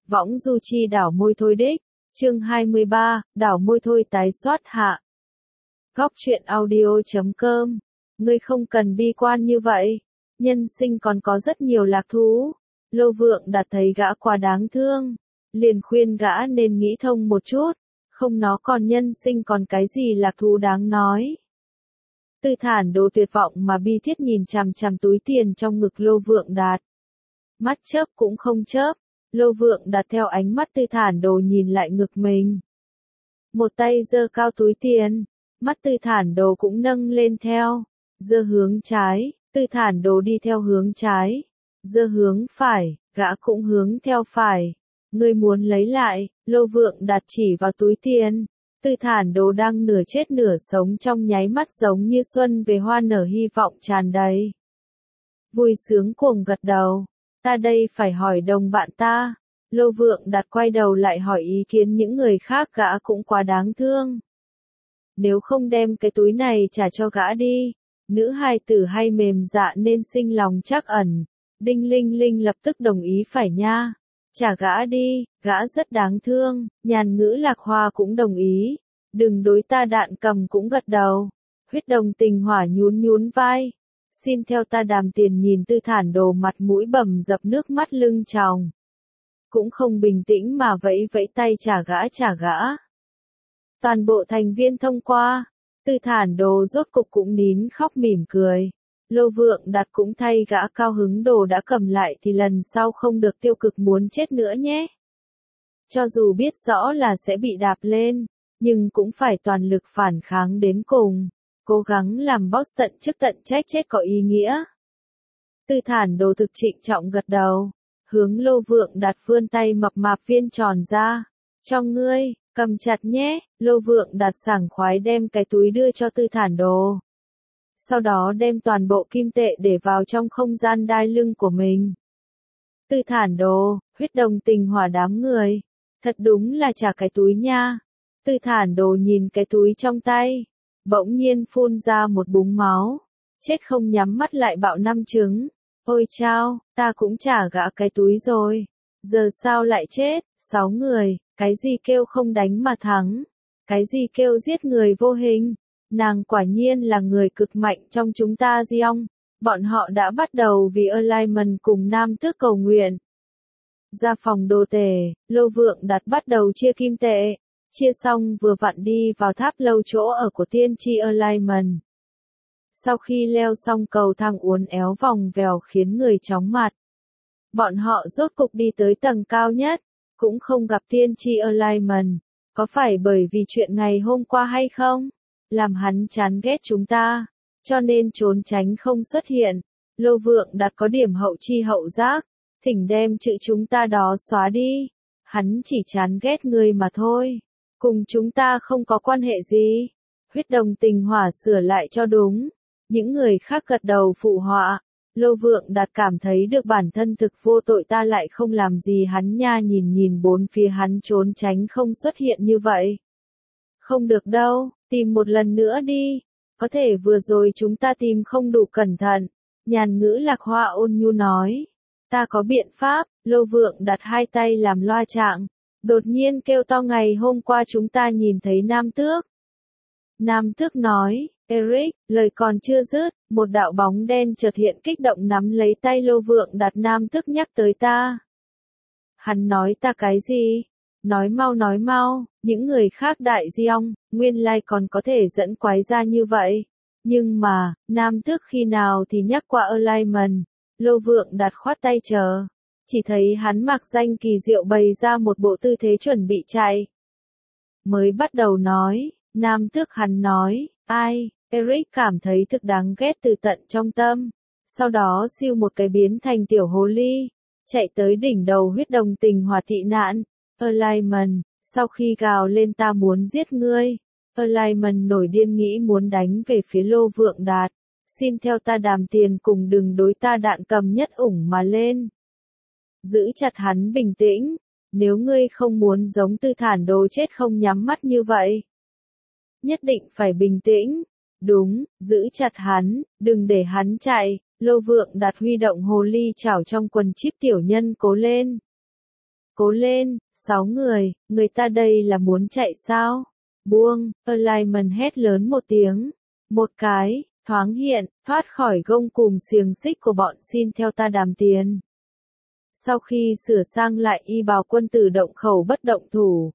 Võng du chi đảo môi thôi đích. Chương 23, đảo môi thôi tái soát hạ. Góc truyện audio.com. Ngươi không cần bi quan như vậy. Nhân sinh còn có rất nhiều lạc thú. Lô Vượng Đạt thấy gã quá đáng thương. Liền khuyên gã nên nghĩ thông một chút. Không nó còn nhân sinh còn cái gì lạc thú đáng nói. Tư Thản Đồ tuyệt vọng mà bi thiết nhìn chằm chằm túi tiền trong ngực Lô Vượng Đạt. Mắt chớp cũng không chớp. Lô Vượng Đạt theo ánh mắt Tư Thản Đồ nhìn lại ngực mình. Một tay giơ cao túi tiền, mắt Tư Thản Đồ cũng nâng lên theo, giơ hướng trái, Tư Thản Đồ đi theo hướng trái, giơ hướng phải, gã cũng hướng theo phải. Ngươi muốn lấy lại, Lô Vượng Đạt chỉ vào túi tiền. Tư Thản Đồ đang nửa chết nửa sống trong nháy mắt giống như xuân về hoa nở hy vọng tràn đầy. Vui sướng cuồng gật đầu. Ta đây phải hỏi đồng bạn ta. Lô Vượng Đạt quay đầu lại hỏi ý kiến những người khác, gã cũng quá đáng thương. Nếu không đem cái túi này trả cho gã đi. Nữ hài tử hay mềm dạ nên sinh lòng trắc ẩn. Đinh Linh Linh lập tức đồng ý phải nha. Trả gã đi, gã rất đáng thương. Nhàn Ngữ Lạc Hoa cũng đồng ý. Đừng đối ta Đạn Cầm cũng gật đầu. Huyết Đồng Tình Hỏa nhún nhún vai. Xin theo ta Đàm Tiền nhìn Tư Thản Đồ mặt mũi bầm dập nước mắt lưng tròng. Cũng không bình tĩnh mà vẫy vẫy tay trả gã. Toàn bộ thành viên thông qua. Tư Thản Đồ rốt cục cũng nín khóc mỉm cười. Lô Vượng Đạt cũng thay gã cao hứng, đồ đã cầm lại thì lần sau không được tiêu cực muốn chết nữa nhé. Cho dù biết rõ là sẽ bị đạp lên, nhưng cũng phải toàn lực phản kháng đến cùng. Cố gắng làm boss tận chức tận trách chết có ý nghĩa. Tư Thản Đồ thực trịnh trọng gật đầu. Hướng Lô Vượng Đạt vươn tay mập mạp viên tròn ra. Cho ngươi, cầm chặt nhé. Lô Vượng Đạt sảng khoái đem cái túi đưa cho Tư Thản Đồ. Sau đó đem toàn bộ kim tệ để vào trong không gian đai lưng của mình. Tư Thản Đồ, Huyết Đồng Tình Hỏa đám người. Thật đúng là trả cái túi nha. Tư Thản Đồ nhìn cái túi trong tay. Bỗng nhiên phun ra một búng máu. Chết không nhắm mắt lại bạo 5 trứng. Ôi chao, ta cũng trả gã cái túi rồi. Giờ sao lại chết? 6 người, cái gì kêu không đánh mà thắng? Cái gì kêu giết người vô hình? Nàng quả nhiên là người cực mạnh trong chúng ta Giong. Bọn họ đã bắt đầu vì Alignment cùng Nam Tước cầu nguyện. Ra phòng đồ tể, Lô Vượng Đạt bắt đầu chia kim tệ. Chia xong vừa vặn đi vào tháp lâu chỗ ở của tiên tri Alignment. Sau khi leo xong cầu thang uốn éo vòng vèo khiến người chóng mặt. Bọn họ rốt cục đi tới tầng cao nhất, cũng không gặp tiên tri Alignment. Có phải bởi vì chuyện ngày hôm qua hay không? Làm hắn chán ghét chúng ta, cho nên trốn tránh không xuất hiện. Lô Vượng Đạt có điểm hậu chi hậu giác, thỉnh đem chữ chúng ta đó xóa đi. Hắn chỉ chán ghét người mà thôi. Cùng chúng ta không có quan hệ gì. Huyết Đồng Tình Hỏa sửa lại cho đúng. Những người khác gật đầu phụ họa. Lô Vượng Đạt cảm thấy được bản thân thực vô tội, ta lại không làm gì hắn nha. Nhìn bốn phía hắn trốn tránh không xuất hiện như vậy. Không được đâu, tìm một lần nữa đi. Có thể vừa rồi chúng ta tìm không đủ cẩn thận. Nhàn Ngữ Lạc Hoa ôn nhu nói. Ta có biện pháp. Lô Vượng Đạt hai tay làm loa trạng. Đột nhiên kêu to, ngày hôm qua chúng ta nhìn thấy Nam Tước. Nam Tước nói, Eric, lời còn chưa dứt, một đạo bóng đen chợt hiện kích động nắm lấy tay Lô Vượng Đạt. Nam Tước nhắc tới ta. Hắn nói ta cái gì? Nói mau, những người khác đại Giong, nguyên lai còn có thể dẫn quái ra như vậy. Nhưng mà, Nam Tước khi nào thì nhắc qua Alignment. Lô Vượng Đạt khoát tay chờ. Chỉ thấy hắn mặc danh kỳ diệu bày ra một bộ tư thế chuẩn bị chạy. Mới bắt đầu nói, Nam Tước hắn nói, ai, Eric cảm thấy thực đáng ghét từ tận trong tâm. Sau đó siêu một cái biến thành tiểu hồ ly, chạy tới đỉnh đầu Huyết Đồng Tình Hỏa tị nạn. Alignment, sau khi gào lên ta muốn giết ngươi. Alignment nổi điên nghĩ muốn đánh về phía Lô Vượng Đạt. Xin theo ta Đàm Tiền cùng đừng đối ta Đạn Cầm nhất ủng mà lên. Giữ chặt hắn bình tĩnh. Nếu ngươi không muốn giống Tư Thản Đồ chết không nhắm mắt như vậy. Nhất định phải bình tĩnh. Đúng, giữ chặt hắn, đừng để hắn chạy. Lô Vượng Đạt huy động hồ ly chảo trong quần chip tiểu nhân cố lên. Cố lên, 6 người ta đây là muốn chạy sao? Buông, Alignment hét lớn một tiếng. Một cái, thoáng hiện, thoát khỏi gông cùm xiềng xích của bọn xin theo ta đàm tiền. Sau khi sửa sang lại y bào quân tử động khẩu bất động thủ.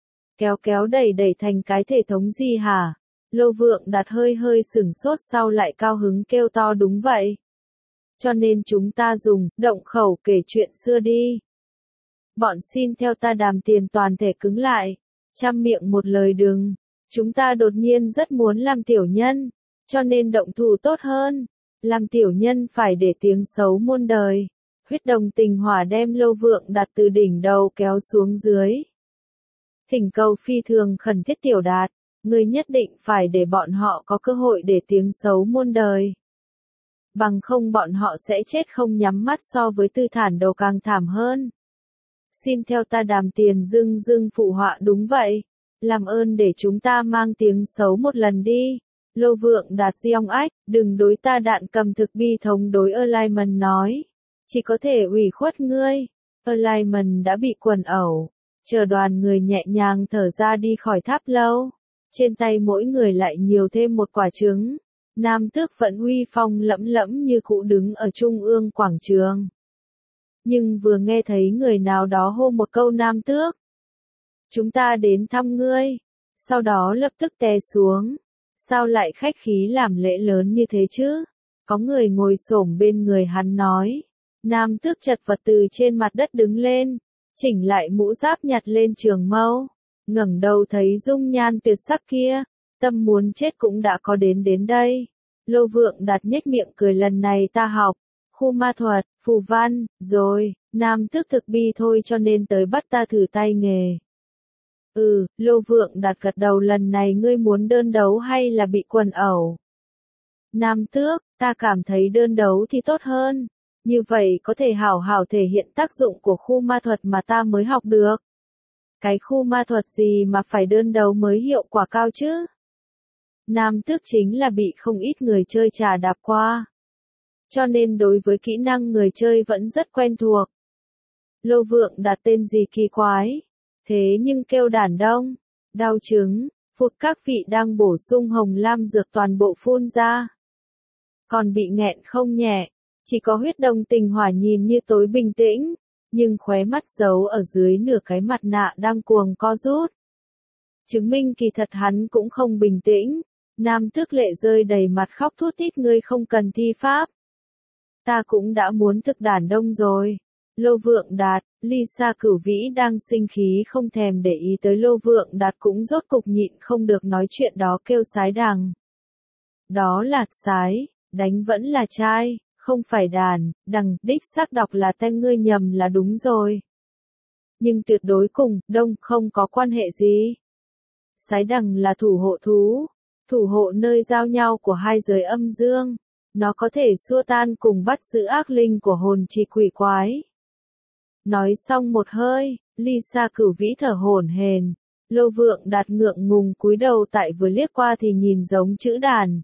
Kéo đẩy thành cái thể thống gì hả? Lô Vượng Đạt hơi sửng sốt sau lại cao hứng kêu to đúng vậy. Cho nên chúng ta dùng động khẩu kể chuyện xưa đi. Bọn xin theo ta đàm tiền toàn thể cứng lại. Trăm miệng một lời đừng. Chúng ta đột nhiên rất muốn làm tiểu nhân. Cho nên động thủ tốt hơn. Làm tiểu nhân phải để tiếng xấu muôn đời. Huyết đồng tình hỏa đem Lô Vượng Đạt từ đỉnh đầu kéo xuống dưới. Thỉnh cầu phi thường khẩn thiết Tiểu Đạt. Ngươi nhất định phải để bọn họ có cơ hội để tiếng xấu muôn đời. Bằng không bọn họ sẽ chết không nhắm mắt so với tư thản đầu càng thảm hơn. Xin theo ta đàm tiền dưng phụ họa đúng vậy. Làm ơn để chúng ta mang tiếng xấu một lần đi. Lô Vượng Đạt giong ách, đừng đối ta đạn cầm thực bi thống đối Alignment nói. Chỉ có thể ủy khuất ngươi. Alignment đã bị quần ẩu. Chờ đoàn người nhẹ nhàng thở ra đi khỏi tháp lâu. Trên tay mỗi người lại nhiều thêm một quả trứng. Nam Tước vẫn uy phong lẫm như cũ đứng ở trung ương quảng trường. Nhưng vừa nghe thấy người nào đó hô một câu Nam Tước. Chúng ta đến thăm ngươi. Sau đó lập tức té xuống. Sao lại khách khí làm lễ lớn như thế chứ? Có người ngồi xổm bên người hắn nói. Nam Tước chật vật từ trên mặt đất đứng lên. Chỉnh lại mũ giáp nhặt lên trường mâu. Ngẩng đầu thấy dung nhan tuyệt sắc kia. Tâm muốn chết cũng đã có đến đây. Lô Vượng Đạt nhếch miệng cười lần này ta học. Khu ma thuật, phù văn, rồi, Nam Tước thực bi thôi cho nên tới bắt ta thử tay nghề. Lô Vượng Đạt gật đầu lần này ngươi muốn đơn đấu hay là bị quần ẩu? Nam Tước, ta cảm thấy đơn đấu thì tốt hơn. Như vậy có thể hảo thể hiện tác dụng của khu ma thuật mà ta mới học được. Cái khu ma thuật gì mà phải đơn đấu mới hiệu quả cao chứ? Nam Tước chính là bị không ít người chơi trà đạp qua. Cho nên đối với kỹ năng người chơi vẫn rất quen thuộc. Lô Vượng Đạt tên gì kỳ quái. Thế nhưng kêu đản đông. Đau chứng, phụt các vị đang bổ sung hồng lam dược toàn bộ phun ra. Còn bị nghẹn không nhẹ. Chỉ có huyết đồng tình hỏa nhìn như tối bình tĩnh. Nhưng khóe mắt giấu ở dưới nửa cái mặt nạ đang cuồng co rút. Chứng minh kỳ thật hắn cũng không bình tĩnh. Nam Tước lệ rơi đầy mặt khóc thút thít ngươi không cần thi pháp. Ta cũng đã muốn thực đản đông rồi. Lô Vượng Đạt, Lisa Cửu Vĩ đang sinh khí không thèm để ý tới Lô Vượng Đạt cũng rốt cục nhịn không được nói chuyện đó kêu sái đằng. Đó là sái, đánh vẫn là trai, không phải đằng, đích xác đọc là tên ngươi nhầm là đúng rồi. Nhưng tuyệt đối cùng, đông không có quan hệ gì. Sái đằng là thủ hộ thú, thủ hộ nơi giao nhau của hai giới âm dương. Nó có thể xua tan cùng bắt giữ ác linh của hồn trì quỷ quái. Nói xong một hơi, Lisa Cửu Vĩ thở hổn hển. Lô Vượng Đạt ngượng ngùng cúi đầu tại vừa liếc qua thì nhìn giống chữ đàn.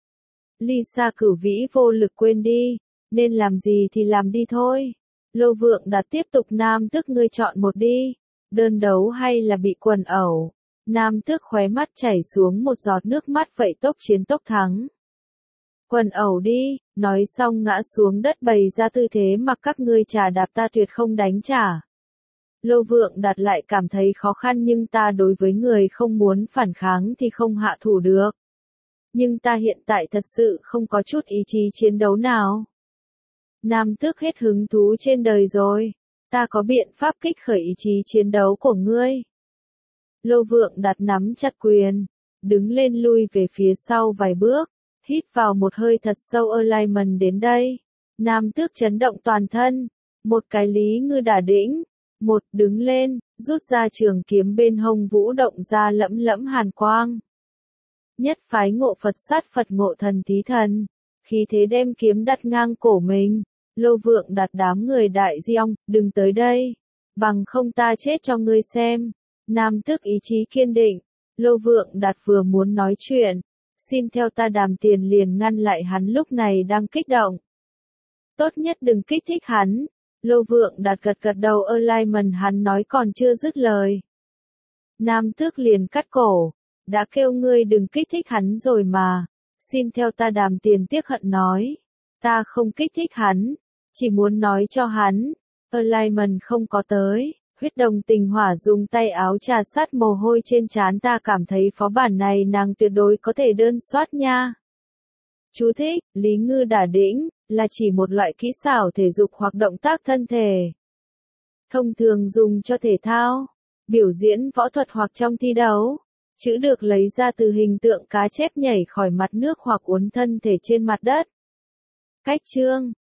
Lisa Cửu Vĩ vô lực quên đi, nên làm gì thì làm đi thôi. Lô Vượng Đạt tiếp tục Nam Tước ngươi chọn một đi, đơn đấu hay là bị quần ẩu. Nam Tước khóe mắt chảy xuống một giọt nước mắt vậy tốc chiến tốc thắng. Quần ẩu đi, nói xong ngã xuống đất bày ra tư thế mặc các ngươi trà đạp ta tuyệt không đánh trả. Lô Vượng Đạt lại cảm thấy khó khăn nhưng ta đối với người không muốn phản kháng thì không hạ thủ được. Nhưng ta hiện tại thật sự không có chút ý chí chiến đấu nào. Nam Tước hết hứng thú trên đời rồi. Ta có biện pháp kích khởi ý chí chiến đấu của ngươi. Lô Vượng Đạt nắm chặt quyền, đứng lên lui về phía sau vài bước. Hít vào một hơi thật sâu Alignment đến đây. Nam Tước chấn động toàn thân. Một cái lý ngư đả đĩnh. Một đứng lên, rút ra trường kiếm bên hông vũ động ra lẫm hàn quang. Nhất phái ngộ Phật sát Phật ngộ thần thí thần. Khí thế đem kiếm đặt ngang cổ mình. Lô Vượng Đạt đám người đại giong, đừng tới đây. Bằng không ta chết cho ngươi xem. Nam Tước ý chí kiên định. Lô Vượng Đạt vừa muốn nói chuyện. Xin theo ta đàm tiền liền ngăn lại hắn lúc này đang kích động. Tốt nhất đừng kích thích hắn. Lô Vượng Đạt gật gật đầu alignment hắn nói còn chưa dứt lời. Nam Tước liền cắt cổ, đã kêu ngươi đừng kích thích hắn rồi mà, xin theo ta. Đàm Tiền tiếc hận nói, ta không kích thích hắn, chỉ muốn nói cho hắn, alignment không có tới. Huyết Đồng Tình Hỏa dùng tay áo trà sát mồ hôi trên trán. Ta cảm thấy phó bản này nàng tuyệt đối có thể đơn soát nha. Chú thích, Lý Ngư Đả Đĩnh, là chỉ một loại kỹ xảo thể dục hoặc động tác thân thể. Thông thường dùng cho thể thao, biểu diễn võ thuật hoặc trong thi đấu. Chữ được lấy ra từ hình tượng cá chép nhảy khỏi mặt nước hoặc uốn thân thể trên mặt đất. Cách chương